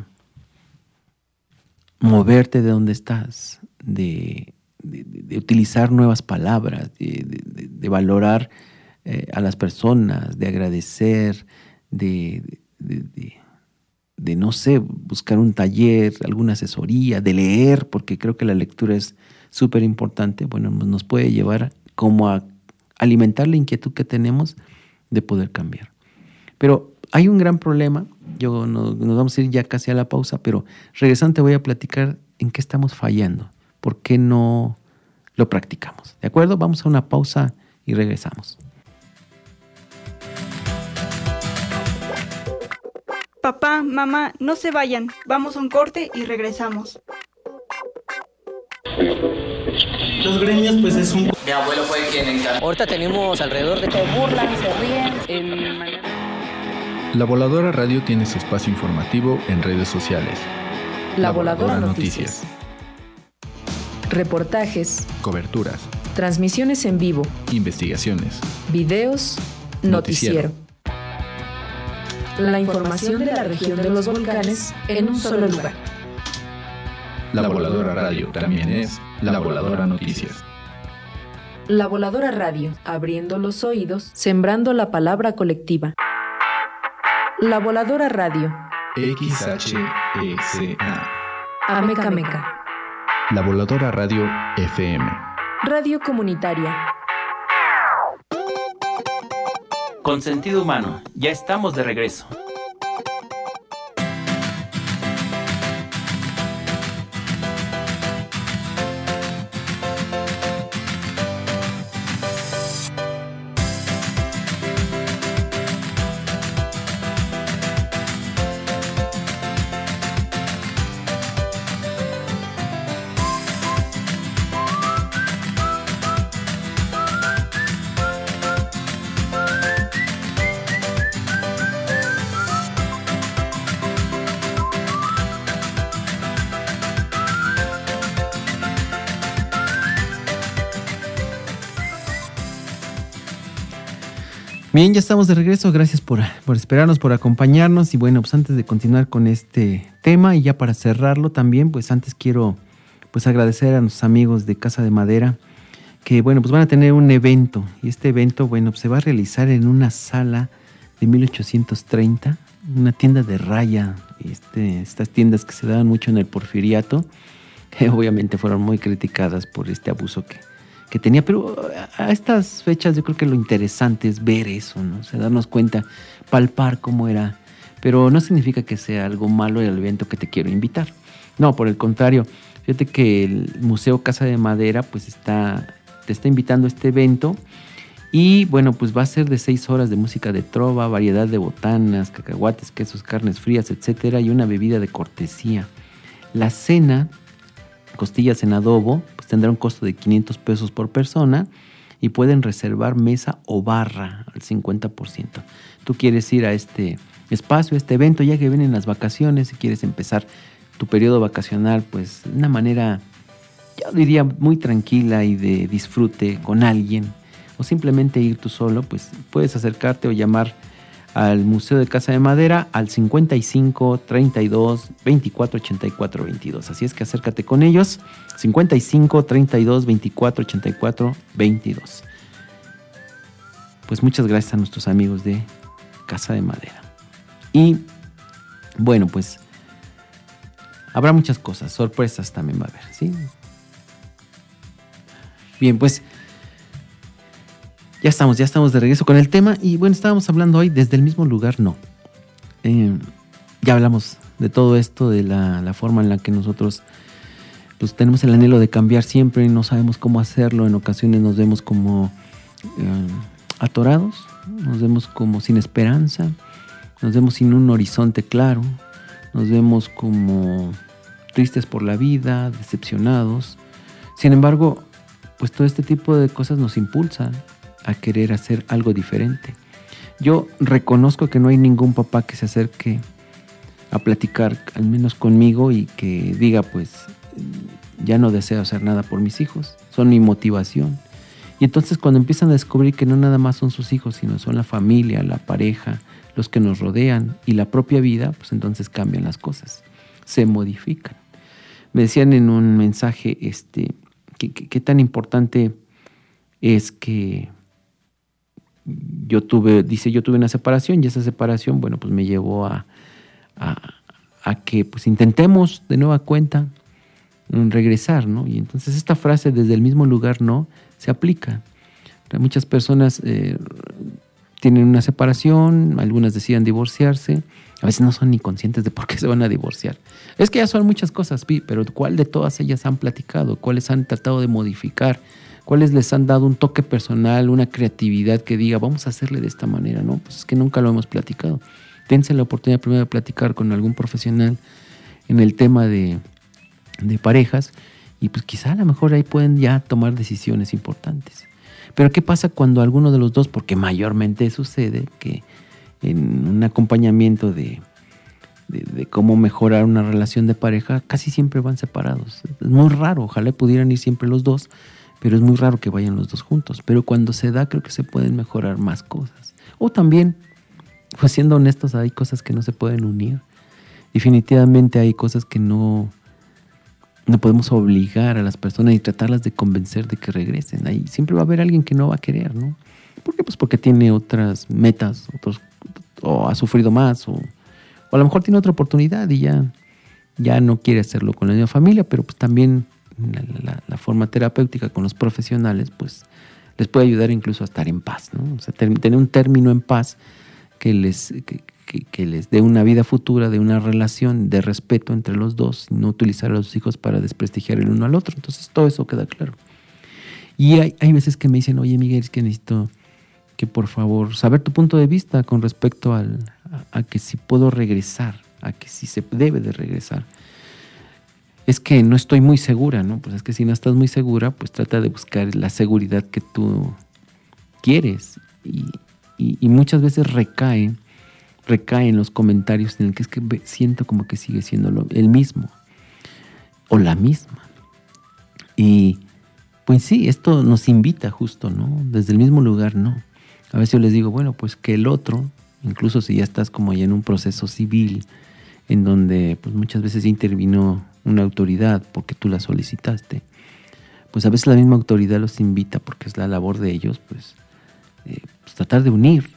moverte de donde estás, de utilizar nuevas palabras, de valorar a las personas, de agradecer, de no sé, buscar un taller, alguna asesoría, de leer, porque creo que la lectura es súper importante, bueno, nos puede llevar como a alimentar la inquietud que tenemos de poder cambiar. Pero hay un gran problema, nos vamos a ir ya casi a la pausa, pero regresando te voy a platicar en qué estamos fallando, por qué no lo practicamos. ¿De acuerdo? Vamos a una pausa y regresamos. Papá, mamá, no se vayan. Vamos a un corte y regresamos. Los gremios, pues es un... Mi abuelo fue quien encargó. Ahorita tenemos alrededor de... Se burlan, se ríen. La Voladora Radio tiene su espacio informativo en redes sociales. La Voladora Noticias. Reportajes. Coberturas. Transmisiones en vivo. Investigaciones. Videos. Noticiero. La información de la región de los volcanes en un solo lugar. La Voladora Radio también es La Voladora Noticias. La Voladora Radio, abriendo los oídos, sembrando la palabra colectiva. La Voladora Radio. XHECA. Ameca Meca. La Voladora Radio FM. Radio comunitaria. Con sentido humano, ya estamos de regreso. Bien, ya estamos de regreso. Gracias por esperarnos, por acompañarnos. Y bueno, pues antes de continuar con este tema y ya para cerrarlo también, pues antes quiero pues agradecer a nuestros amigos de Casa de Madera que bueno, pues van a tener un evento. Y este evento, bueno, pues se va a realizar en una sala de 1830, una tienda de raya. Estas tiendas que se daban mucho en el Porfiriato, que obviamente fueron muy criticadas por este abuso que tenía, pero a estas fechas yo creo que lo interesante es ver eso, ¿no? O sea, darnos cuenta, palpar cómo era, pero no significa que sea algo malo el evento que te quiero invitar. No, por el contrario, fíjate que el Museo Casa de Madera pues te está invitando a este evento y bueno, pues va a ser de 6 horas de música de trova, variedad de botanas, cacahuates, quesos, carnes frías, etcétera, y una bebida de cortesía. La cena, costillas en adobo, pues tendrá un costo de 500 pesos por persona y pueden reservar mesa o barra al 50%. Tú quieres ir a este espacio, a este evento, ya que vienen las vacaciones y quieres empezar tu periodo vacacional, pues de una manera, yo diría, muy tranquila y de disfrute con alguien, o simplemente ir tú solo, pues puedes acercarte o llamar al Museo de Casa de Madera al 55 32 24 84 22. Así es que acércate con ellos, 55 32 24 84 22. Pues muchas gracias a nuestros amigos de Casa de Madera. Y bueno, pues habrá muchas cosas, sorpresas también va a haber, ¿sí? Bien, pues ya estamos de regreso con el tema y bueno, estábamos hablando hoy desde el mismo lugar, no. Ya hablamos de todo esto, de la forma en la que nosotros pues tenemos el anhelo de cambiar siempre y no sabemos cómo hacerlo. En ocasiones nos vemos como atorados, nos vemos como sin esperanza, nos vemos sin un horizonte claro, nos vemos como tristes por la vida, decepcionados. Sin embargo, pues todo este tipo de cosas nos impulsan a querer hacer algo diferente. Yo reconozco que no hay ningún papá que se acerque a platicar, al menos conmigo, y que diga, pues, ya no deseo hacer nada por mis hijos, son mi motivación. Y entonces cuando empiezan a descubrir que no nada más son sus hijos, sino son la familia, la pareja, los que nos rodean y la propia vida, pues entonces cambian las cosas, se modifican. Me decían en un mensaje qué tan importante es que yo tuve una separación y esa separación, bueno, pues me llevó a que pues intentemos de nueva cuenta regresar, ¿no? Y entonces esta frase desde el mismo lugar no se aplica. Muchas personas tienen una separación, algunas deciden divorciarse, a veces no son ni conscientes de por qué se van a divorciar. Es que ya son muchas cosas, pero ¿cuál de todas ellas han platicado? ¿Cuáles han tratado de modificar? ¿Cuáles les han dado un toque personal, una creatividad que diga, vamos a hacerle de esta manera? No, pues es que nunca lo hemos platicado. Dense la oportunidad primero de platicar con algún profesional en el tema de parejas y pues quizá a lo mejor ahí pueden ya tomar decisiones importantes. Pero ¿qué pasa cuando alguno de los dos, porque mayormente sucede que en un acompañamiento de cómo mejorar una relación de pareja, casi siempre van separados? Es muy raro, ojalá pudieran ir siempre los dos, pero es muy raro que vayan los dos juntos. Pero cuando se da, creo que se pueden mejorar más cosas. O también, pues siendo honestos, hay cosas que no se pueden unir. Definitivamente hay cosas que no podemos obligar a las personas y tratarlas de convencer de que regresen. Ahí siempre va a haber alguien que no va a querer, ¿no? ¿Por qué? Pues porque tiene otras metas, o ha sufrido más, o a lo mejor tiene otra oportunidad y ya no quiere hacerlo con la misma familia, pero pues también la forma terapéutica con los profesionales pues les puede ayudar incluso a estar en paz, ¿no? O sea, tener un término en paz que les dé una vida futura, de una relación de respeto entre los dos, y no utilizar a los hijos para desprestigiar el uno al otro. Entonces todo eso queda claro. Y hay veces que me dicen, oye Miguel, es que necesito que por favor saber tu punto de vista con respecto a que si puedo regresar, a que si se debe de regresar. Es que no estoy muy segura, ¿no? Pues es que si no estás muy segura, pues trata de buscar la seguridad que tú quieres. Y muchas veces recae en los comentarios en el que es que siento como que sigue siendo el mismo o la misma. Y pues sí, esto nos invita justo, ¿no? Desde el mismo lugar, no. A veces yo les digo, bueno, pues que el otro, incluso si ya estás como ya en un proceso civil, en donde pues muchas veces intervino una autoridad porque tú la solicitaste, pues a veces la misma autoridad los invita, porque es la labor de ellos, pues tratar de unir.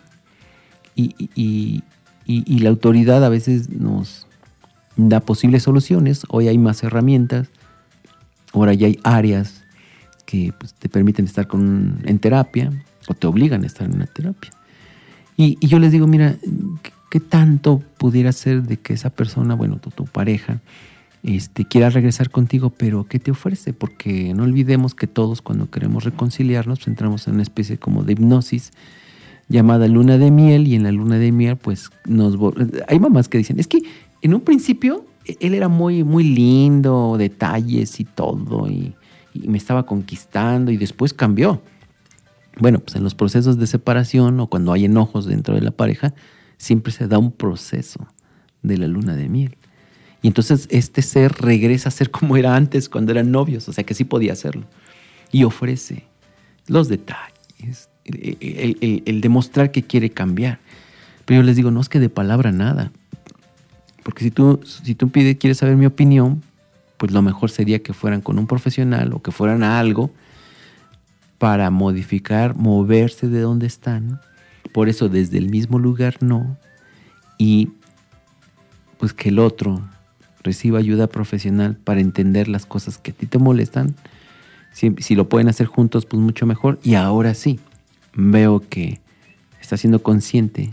Y la autoridad a veces nos da posibles soluciones. Hoy hay más herramientas, ahora ya hay áreas que pues, te permiten estar en terapia o te obligan a estar en una terapia. Y yo les digo, mira, ¿qué tanto pudiera ser de que esa persona, bueno, tu pareja, quiera regresar contigo, pero qué te ofrece? Porque no olvidemos que todos cuando queremos reconciliarnos entramos en una especie como de hipnosis llamada luna de miel, y en la luna de miel pues hay mamás que dicen, es que en un principio él era muy, muy lindo, detalles y todo, y me estaba conquistando, y después cambió. Bueno, pues en los procesos de separación o cuando hay enojos dentro de la pareja, siempre se da un proceso de la luna de miel. Y entonces este ser regresa a ser como era antes cuando eran novios, o sea que sí podía hacerlo. Y ofrece los detalles, el demostrar que quiere cambiar. Pero yo les digo, no es que de palabra nada. Porque si tú quieres saber mi opinión, pues lo mejor sería que fueran con un profesional o que fueran a algo para modificar, moverse de donde están. Por eso desde el mismo lugar no. Y pues que el otro reciba ayuda profesional para entender las cosas que a ti te molestan. Si lo pueden hacer juntos, pues mucho mejor. Y ahora sí, veo que está siendo consciente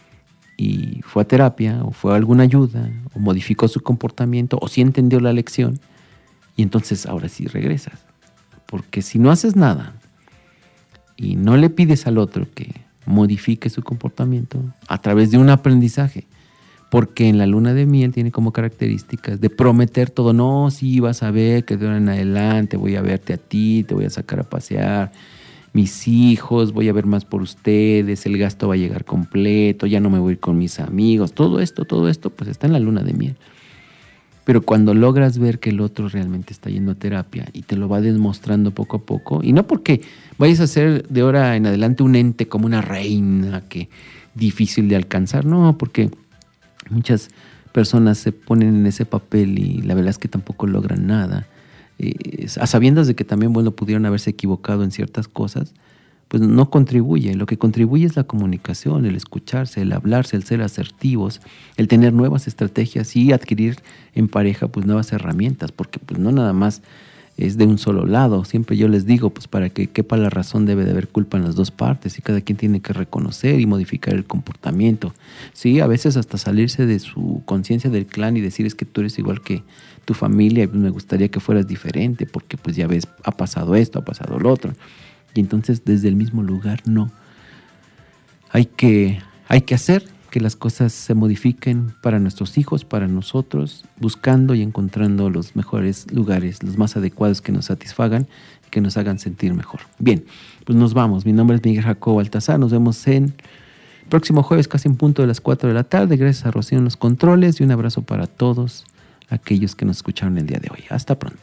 y fue a terapia o fue a alguna ayuda o modificó su comportamiento o sí entendió la lección, y entonces ahora sí regresas. Porque si no haces nada y no le pides al otro que modifique su comportamiento a través de un aprendizaje, porque en la luna de miel tiene como características de prometer todo. No, sí, vas a ver que de ahora en adelante voy a verte a ti, te voy a sacar a pasear, mis hijos, voy a ver más por ustedes, el gasto va a llegar completo, ya no me voy a ir con mis amigos. Todo esto, pues está en la luna de miel. Pero cuando logras ver que el otro realmente está yendo a terapia y te lo va demostrando poco a poco, y no porque vayas a ser de ahora en adelante un ente como una reina que difícil de alcanzar, no, porque muchas personas se ponen en ese papel y la verdad es que tampoco logran nada. A sabiendas de que también, bueno, pudieron haberse equivocado en ciertas cosas, pues no contribuye. Lo que contribuye es la comunicación, el escucharse, el hablarse, el ser asertivos, el tener nuevas estrategias y adquirir en pareja pues nuevas herramientas, porque pues no nada más es de un solo lado. Siempre yo les digo, pues para que quepa la razón debe de haber culpa en las dos partes y cada quien tiene que reconocer y modificar el comportamiento. Sí, a veces hasta salirse de su conciencia del clan y decir, es que tú eres igual que tu familia y pues me gustaría que fueras diferente porque pues ya ves, ha pasado esto, ha pasado lo otro. Y entonces desde el mismo lugar no. Hay que hacer que las cosas se modifiquen para nuestros hijos, para nosotros, buscando y encontrando los mejores lugares, los más adecuados que nos satisfagan y que nos hagan sentir mejor. Bien, pues nos vamos. Mi nombre es Miguel Jacobo Baltazar. Nos vemos el próximo jueves, casi en punto de las 4 de la tarde. Gracias a Rocío en los controles y un abrazo para todos aquellos que nos escucharon el día de hoy. Hasta pronto.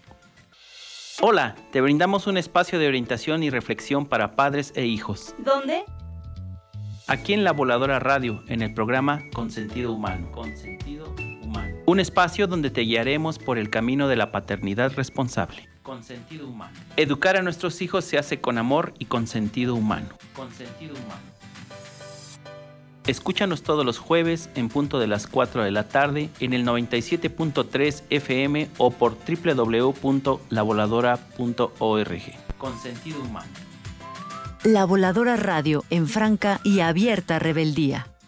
Hola, te brindamos un espacio de orientación y reflexión para padres e hijos. ¿Dónde? Aquí en La Voladora Radio, en el programa Consentido Humano. Consentido Humano. Un espacio donde te guiaremos por el camino de la paternidad responsable. Consentido Humano. Educar a nuestros hijos se hace con amor y con sentido humano. Consentido Humano. Escúchanos todos los jueves en punto de las 4 de la tarde en el 97.3 FM o por www.lavoladora.org. Con sentido humano. La Voladora Radio en franca y abierta rebeldía.